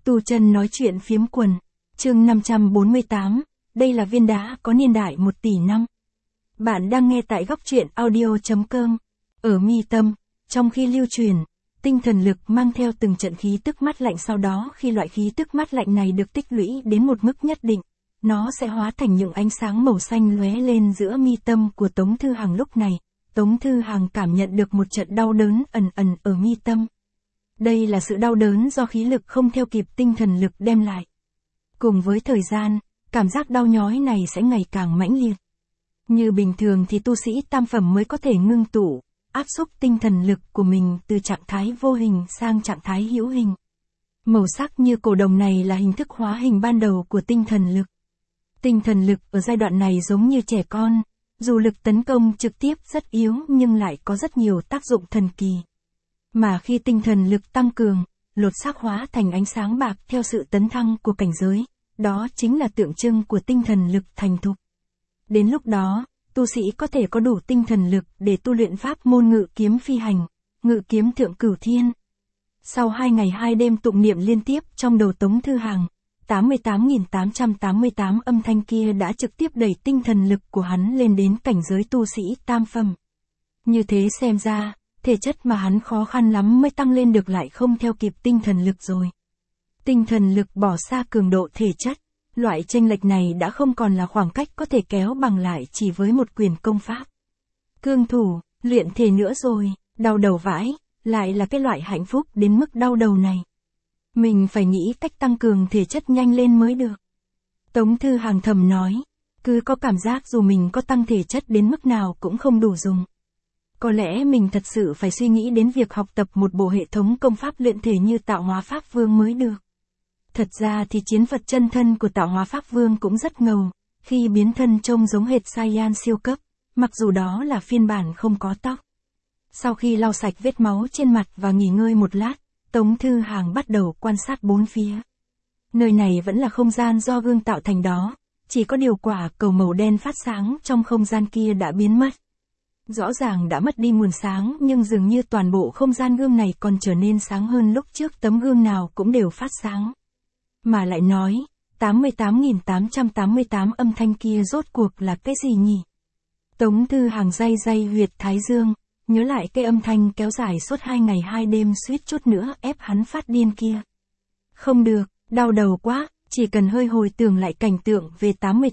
Tu chân nói chuyện phiếm quần. Chương 548, đây là viên đá có niên đại 1 tỷ năm. Bạn đang nghe tại góc truyện audio.com. Ở mi tâm, trong khi lưu truyền, tinh thần lực mang theo từng trận khí tức mát lạnh, sau đó khi loại khí tức mát lạnh này được tích lũy đến một mức nhất định, nó sẽ hóa thành những ánh sáng màu xanh lóe lên giữa mi tâm của Tống Thư Hằng. Lúc này, Tống Thư Hằng cảm nhận được một trận đau đớn ẩn ẩn ở mi tâm. Đây là sự đau đớn do khí lực không theo kịp tinh thần lực đem lại. Cùng với thời gian, cảm giác đau nhói này sẽ ngày càng mãnh liệt. Như bình thường thì tu sĩ tam phẩm mới có thể ngưng tụ, áp xúc tinh thần lực của mình từ trạng thái vô hình sang trạng thái hữu hình. Màu sắc như cổ đồng này là hình thức hóa hình ban đầu của tinh thần lực. Tinh thần lực ở giai đoạn này giống như trẻ con, dù lực tấn công trực tiếp rất yếu nhưng lại có rất nhiều tác dụng thần kỳ. Mà khi tinh thần lực tăng cường, lột xác hóa thành ánh sáng bạc theo sự tấn thăng của cảnh giới, đó chính là tượng trưng của tinh thần lực thành thục. Đến lúc đó, tu sĩ có thể có đủ tinh thần lực để tu luyện pháp môn ngự kiếm phi hành, ngự kiếm thượng cửu thiên. Sau 2 ngày 2 đêm tụng niệm liên tiếp trong đầu Tống Thư Hằng, 88.888 âm thanh kia đã trực tiếp đẩy tinh thần lực của hắn lên đến cảnh giới tu sĩ tam phẩm. Như thế xem ra, thể chất mà hắn khó khăn lắm mới tăng lên được lại không theo kịp tinh thần lực rồi. Tinh thần lực bỏ xa cường độ thể chất, loại chênh lệch này đã không còn là khoảng cách có thể kéo bằng lại chỉ với một quyền công pháp. Cương thủ, luyện thể nữa rồi, đau đầu vãi, lại là cái loại hạnh phúc đến mức đau đầu này. Mình phải nghĩ cách tăng cường thể chất nhanh lên mới được. Tống Thư Hằng thầm nói, cứ có cảm giác dù mình có tăng thể chất đến mức nào cũng không đủ dùng. Có lẽ mình thật sự phải suy nghĩ đến việc học tập một bộ hệ thống công pháp luyện thể như Tạo Hóa Pháp Vương mới được. Thật ra thì chiến vật chân thân của Tạo Hóa Pháp Vương cũng rất ngầu, khi biến thân trông giống hệt Saiyan siêu cấp, mặc dù đó là phiên bản không có tóc. Sau khi lau sạch vết máu trên mặt và nghỉ ngơi một lát, Tống Thư Hằng bắt đầu quan sát bốn phía. Nơi này vẫn là không gian do gương tạo thành đó, chỉ có điều quả cầu màu đen phát sáng trong không gian kia đã biến mất. Rõ ràng đã mất đi nguồn sáng nhưng dường như toàn bộ không gian gương này còn trở nên sáng hơn lúc trước, tấm gương nào cũng đều phát sáng. Mà lại nói, 88.888 âm thanh kia rốt cuộc là cái gì nhỉ? Tống Thư Hằng day huyệt thái dương, nhớ lại cái âm thanh kéo dài suốt 2 ngày 2 đêm suýt chút nữa ép hắn phát điên kia. Không được, đau đầu quá, chỉ cần hơi hồi tưởng lại cảnh tượng về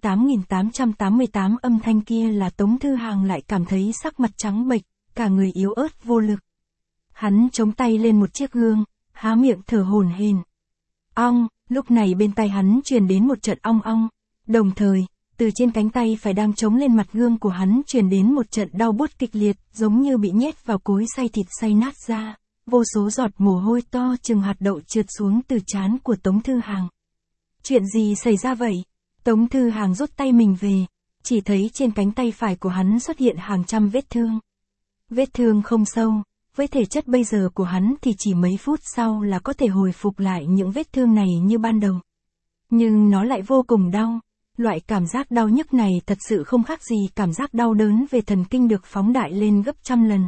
88.888 âm thanh kia là Tống Thư Hằng lại cảm thấy sắc mặt trắng bệch, cả người yếu ớt vô lực. Hắn chống tay lên một chiếc gương, há miệng thở hổn hển. Ong, lúc này bên tai hắn truyền đến một trận ong ong, đồng thời, từ trên cánh tay phải đang chống lên mặt gương của hắn truyền đến một trận đau buốt kịch liệt, giống như bị nhét vào cối xay thịt xay nát ra, vô số giọt mồ hôi to chừng hạt đậu trượt xuống từ trán của Tống Thư Hằng. Chuyện gì xảy ra vậy? Tống Thư Hằng rút tay mình về, chỉ thấy trên cánh tay phải của hắn xuất hiện hàng trăm vết thương. Vết thương không sâu, với thể chất bây giờ của hắn thì chỉ mấy phút sau là có thể hồi phục lại những vết thương này như ban đầu. Nhưng nó lại vô cùng đau. Loại cảm giác đau nhức này thật sự không khác gì cảm giác đau đớn về thần kinh được phóng đại lên gấp trăm lần.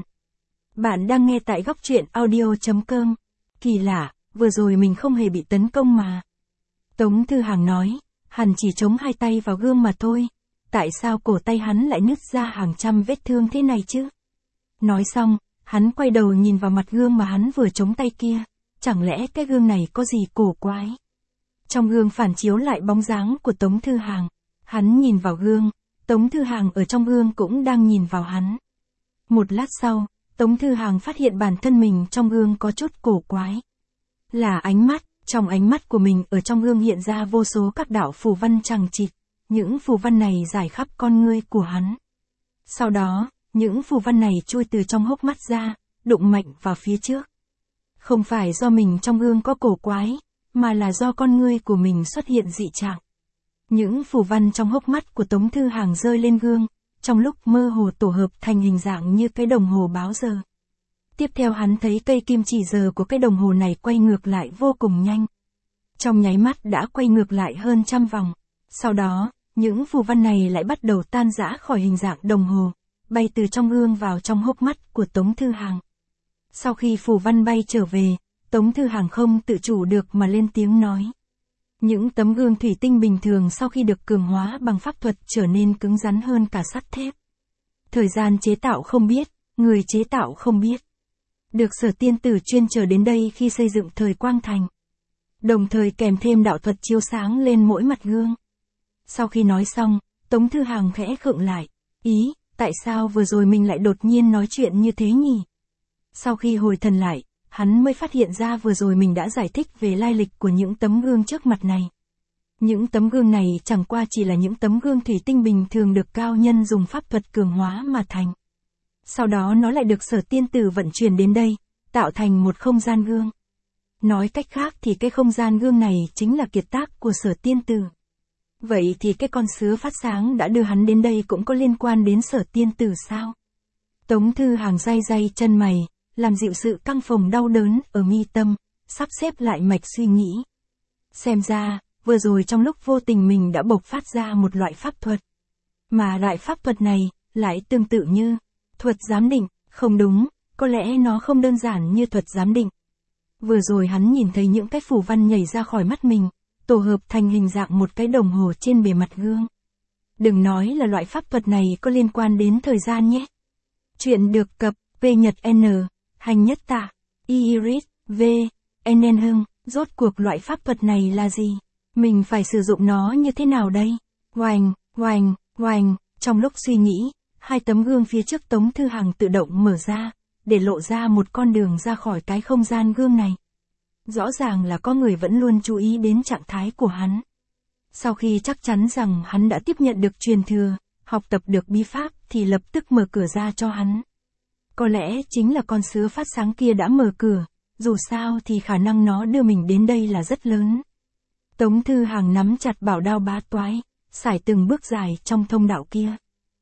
Bạn đang nghe tại góc truyện audio.com. Kỳ lạ, vừa rồi mình không hề bị tấn công mà. Tống Thư Hằng nói, hắn chỉ chống 2 tay vào gương mà thôi. Tại sao cổ tay hắn lại nứt ra hàng trăm vết thương thế này chứ? Nói xong, hắn quay đầu nhìn vào mặt gương mà hắn vừa chống tay kia. Chẳng lẽ cái gương này có gì cổ quái? Trong gương phản chiếu lại bóng dáng của Tống Thư Hằng. Hắn nhìn vào gương, Tống Thư Hằng ở trong gương cũng đang nhìn vào hắn. Một lát sau, Tống Thư Hằng phát hiện bản thân mình trong gương có chút cổ quái. Là ánh mắt, trong ánh mắt của mình ở trong gương hiện ra vô số các đạo phù văn chằng chịt. Những phù văn này rải khắp con ngươi của hắn. Sau đó, những phù văn này chui từ trong hốc mắt ra, đụng mạnh vào phía trước. Không phải do mình trong gương có cổ quái, mà là do con ngươi của mình xuất hiện dị trạng. Những phù văn trong hốc mắt của Tống Thư Hằng rơi lên gương, trong lúc mơ hồ tổ hợp thành hình dạng như cái đồng hồ báo giờ. Tiếp theo hắn thấy cây kim chỉ giờ của cái đồng hồ này quay ngược lại vô cùng nhanh. Trong nháy mắt đã quay ngược lại hơn 100 vòng. Sau đó, những phù văn này lại bắt đầu tan rã khỏi hình dạng đồng hồ, bay từ trong gương vào trong hốc mắt của Tống Thư Hằng. Sau khi phù văn bay trở về, Tống Thư Hàng không tự chủ được mà lên tiếng nói. Những tấm gương thủy tinh bình thường sau khi được cường hóa bằng pháp thuật trở nên cứng rắn hơn cả sắt thép. Thời gian chế tạo không biết, người chế tạo không biết. Được Sở Tiên Tử chuyên trở đến đây khi xây dựng Thời Quang Thành. Đồng thời kèm thêm đạo thuật chiếu sáng lên mỗi mặt gương. Sau khi nói xong, Tống Thư Hàng khẽ khựng lại. Ý, tại sao vừa rồi mình lại đột nhiên nói chuyện như thế nhỉ? Sau khi hồi thần lại, hắn mới phát hiện ra vừa rồi mình đã giải thích về lai lịch của những tấm gương trước mặt này. Những tấm gương này chẳng qua chỉ là những tấm gương thủy tinh bình thường được cao nhân dùng pháp thuật cường hóa mà thành. Sau đó nó lại được Sở Tiên Tử vận chuyển đến đây, tạo thành một không gian gương. Nói cách khác thì cái không gian gương này chính là kiệt tác của Sở Tiên Tử. Vậy thì cái con sứa phát sáng đã đưa hắn đến đây cũng có liên quan đến Sở Tiên Tử sao? Tống Thư Hàng day day chân mày, làm dịu sự căng phồng đau đớn ở mi tâm, sắp xếp lại mạch suy nghĩ. Xem ra, vừa rồi trong lúc vô tình mình đã bộc phát ra một loại pháp thuật. Mà loại pháp thuật này, lại tương tự như thuật giám định, không đúng, có lẽ nó không đơn giản như thuật giám định. Vừa rồi hắn nhìn thấy những cái phù văn nhảy ra khỏi mắt mình, tổ hợp thành hình dạng một cái đồng hồ trên bề mặt gương. Đừng nói là loại pháp thuật này có liên quan đến thời gian nhé. Chuyện được cập, về Nhật N, Hành Nhất Tạ, Iris, V, NN Hưng, rốt cuộc loại pháp thuật này là gì? Mình phải sử dụng nó như thế nào đây? Oành, oành, oành, trong lúc suy nghĩ, hai tấm gương phía trước Tống Thư Hàng tự động mở ra, để lộ ra một con đường ra khỏi cái không gian gương này. Rõ ràng là có người vẫn luôn chú ý đến trạng thái của hắn. Sau khi chắc chắn rằng hắn đã tiếp nhận được truyền thừa, học tập được bí pháp thì lập tức mở cửa ra cho hắn. Có lẽ chính là con sứa phát sáng kia đã mở cửa, dù sao thì khả năng nó đưa mình đến đây là rất lớn. Tống Thư Hàng nắm chặt bảo đao bá toái, sải từng bước dài trong thông đạo kia.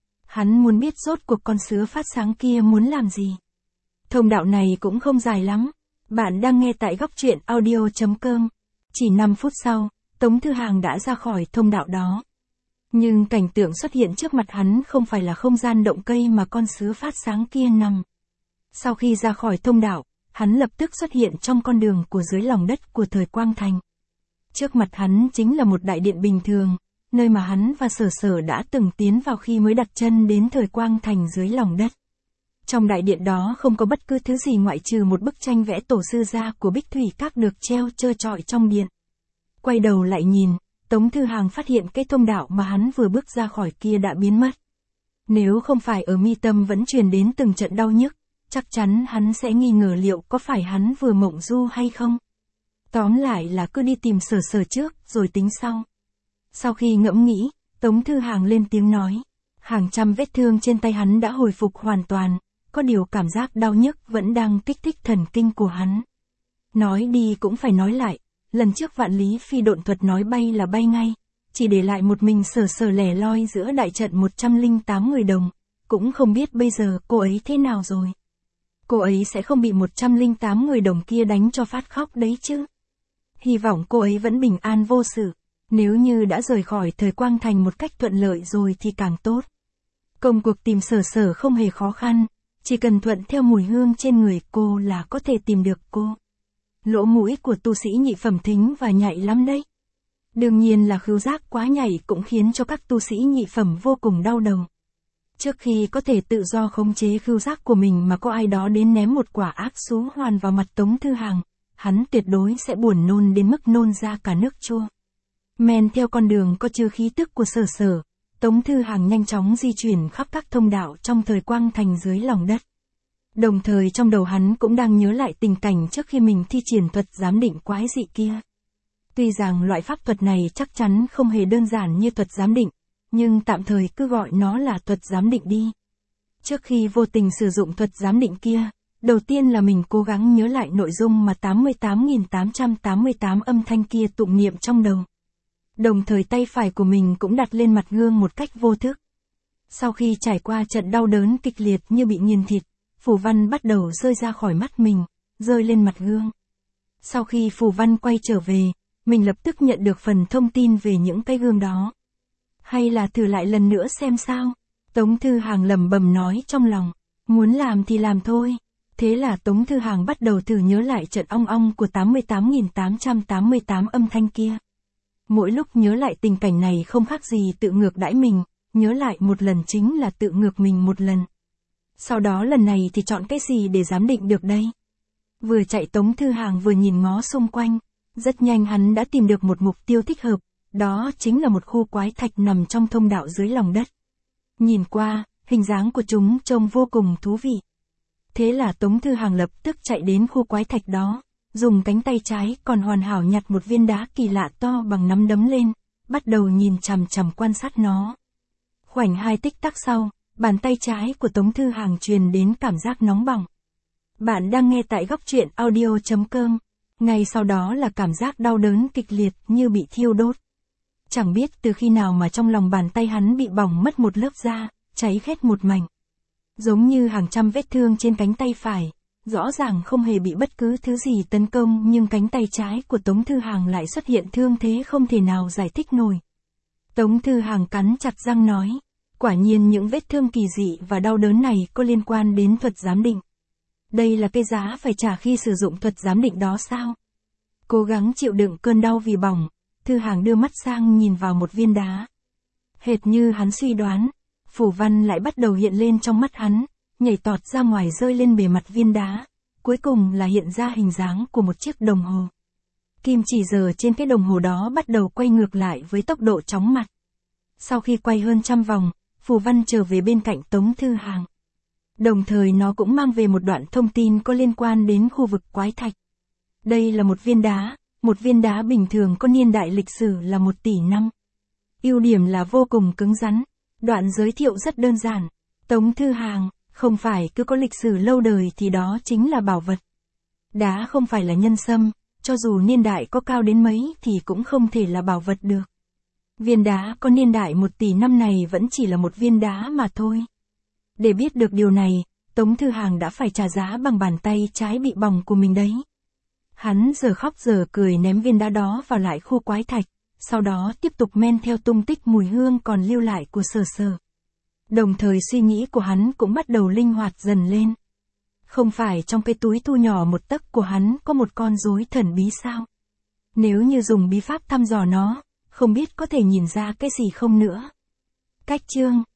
Hắn muốn biết rốt cuộc con sứa phát sáng kia muốn làm gì. Thông đạo này cũng không dài lắm. Bạn đang nghe tại góc truyện audio.com. Chỉ 5 phút sau, Tống Thư Hàng đã ra khỏi thông đạo đó. Nhưng cảnh tượng xuất hiện trước mặt hắn không phải là không gian động cây mà con sứa phát sáng kia nằm. Sau khi ra khỏi thông đạo, hắn lập tức xuất hiện trong con đường của dưới lòng đất của Thời Quang Thành. Trước mặt hắn chính là một đại điện bình thường, nơi mà hắn và Sở Sở đã từng tiến vào khi mới đặt chân đến Thời Quang Thành dưới lòng đất. Trong đại điện đó không có bất cứ thứ gì ngoại trừ một bức tranh vẽ tổ sư gia của Bích Thủy Các được treo trơ trọi trong điện. Quay đầu lại nhìn, Tống Thư Hàng phát hiện cái thông đạo mà hắn vừa bước ra khỏi kia đã biến mất. Nếu không phải ở mi tâm vẫn truyền đến từng trận đau nhức, chắc chắn hắn sẽ nghi ngờ liệu có phải hắn vừa mộng du hay không. Tóm lại là cứ đi tìm Sở Sở trước, rồi tính sau. Sau khi ngẫm nghĩ, Tống Thư Hàng lên tiếng nói. Hàng trăm vết thương trên tay hắn đã hồi phục hoàn toàn, có điều cảm giác đau nhức vẫn đang kích thích thần kinh của hắn. Nói đi cũng phải nói lại, lần trước Vạn Lý Phi độn thuật nói bay là bay ngay, chỉ để lại một mình Sở Sở lẻ loi giữa đại trận 108 người đồng, cũng không biết bây giờ cô ấy thế nào rồi. Cô ấy sẽ không bị 108 người đồng kia đánh cho phát khóc đấy chứ. Hy vọng cô ấy vẫn bình an vô sự, nếu như đã rời khỏi Thời Quang Thành một cách thuận lợi rồi thì càng tốt. Công cuộc tìm Sở Sở không hề khó khăn, chỉ cần thuận theo mùi hương trên người cô là có thể tìm được cô. Lỗ mũi của tu sĩ nhị phẩm thính và nhạy lắm đấy. Đương nhiên là khứu giác quá nhạy cũng khiến cho các tu sĩ nhị phẩm vô cùng đau đầu. Trước khi có thể tự do khống chế khứu giác của mình mà có ai đó đến ném một quả ác xú hoàn vào mặt Tống Thư Hàng, hắn tuyệt đối sẽ buồn nôn đến mức nôn ra cả nước chua. Men theo con đường có chứa khí tức của Sở Sở, Tống Thư Hàng nhanh chóng di chuyển khắp các thông đạo trong Thời Quang Thành dưới lòng đất. Đồng thời trong đầu hắn cũng đang nhớ lại tình cảnh trước khi mình thi triển thuật giám định quái dị kia. Tuy rằng loại pháp thuật này chắc chắn không hề đơn giản như thuật giám định, nhưng tạm thời cứ gọi nó là thuật giám định đi. Trước khi vô tình sử dụng thuật giám định kia, đầu tiên là mình cố gắng nhớ lại nội dung mà 88.888 âm thanh kia tụng niệm trong đầu. Đồng thời tay phải của mình cũng đặt lên mặt gương một cách vô thức. Sau khi trải qua trận đau đớn kịch liệt như bị nghiền thịt, phù văn bắt đầu rơi ra khỏi mắt mình, rơi lên mặt gương. Sau khi phù văn quay trở về, mình lập tức nhận được phần thông tin về những cái gương đó. Hay là thử lại lần nữa xem sao? Tống Thư Hàng lẩm bẩm nói trong lòng, muốn làm thì làm thôi. Thế là Tống Thư Hàng bắt đầu thử nhớ lại trận ong ong của 88.888 âm thanh kia. Mỗi lúc nhớ lại tình cảnh này không khác gì tự ngược đãi mình, nhớ lại một lần chính là tự ngược mình một lần. Sau đó lần này thì chọn cái gì để giám định được đây? Vừa chạy Tống Thư Hàng vừa nhìn ngó xung quanh, rất nhanh hắn đã tìm được một mục tiêu thích hợp, đó chính là một khu quái thạch nằm trong thông đạo dưới lòng đất. Nhìn qua, hình dáng của chúng trông vô cùng thú vị. Thế là Tống Thư Hàng lập tức chạy đến khu quái thạch đó, dùng cánh tay trái còn hoàn hảo nhặt một viên đá kỳ lạ to bằng nắm đấm lên, bắt đầu nhìn chằm chằm quan sát nó. Khoảnh 2 tích tắc sau, bàn tay trái của Tống Thư Hàng truyền đến cảm giác nóng bỏng. Bạn đang nghe tại Góc Truyện Audio.com, ngay sau đó là cảm giác đau đớn kịch liệt như bị thiêu đốt. Chẳng biết từ khi nào mà trong lòng bàn tay hắn bị bỏng mất một lớp da, cháy khét một mảnh. Giống như hàng trăm vết thương trên cánh tay phải, rõ ràng không hề bị bất cứ thứ gì tấn công nhưng cánh tay trái của Tống Thư Hàng lại xuất hiện thương thế không thể nào giải thích nổi. Tống Thư Hàng cắn chặt răng nói, quả nhiên những vết thương kỳ dị và đau đớn này có liên quan đến thuật giám định. Đây là cái giá phải trả khi sử dụng thuật giám định đó sao? Cố gắng chịu đựng cơn đau vì bỏng, Thư Hàng đưa mắt sang nhìn vào một viên đá. Hệt như hắn suy đoán, phù văn lại bắt đầu hiện lên trong mắt hắn, nhảy tọt ra ngoài rơi lên bề mặt viên đá, cuối cùng là hiện ra hình dáng của một chiếc đồng hồ. Kim chỉ giờ trên cái đồng hồ đó bắt đầu quay ngược lại với tốc độ chóng mặt. Sau khi quay hơn 100 vòng, phù văn trở về bên cạnh Tống Thư Hàng. Đồng thời nó cũng mang về một đoạn thông tin có liên quan đến khu vực quái thạch. Đây là một viên đá bình thường có niên đại lịch sử là 1 tỷ năm. Ưu điểm là vô cùng cứng rắn, đoạn giới thiệu rất đơn giản. Tống Thư Hàng, không phải cứ có lịch sử lâu đời thì đó chính là bảo vật. Đá không phải là nhân sâm, cho dù niên đại có cao đến mấy thì cũng không thể là bảo vật được. Viên đá có niên đại 1 tỷ năm này vẫn chỉ là một viên đá mà thôi. Để biết được điều này, Tống Thư Hàng đã phải trả giá bằng bàn tay trái bị bỏng của mình đấy. Hắn giờ khóc giờ cười ném viên đá đó vào lại khu quái thạch, sau đó tiếp tục men theo tung tích mùi hương còn lưu lại của Sở Sở. Đồng thời suy nghĩ của hắn cũng bắt đầu linh hoạt dần lên. Không phải trong cái túi thu nhỏ 1 tấc của hắn có một con rối thần bí sao? Nếu như dùng bí pháp thăm dò nó, không biết có thể nhìn ra cái gì không nữa. Cách chương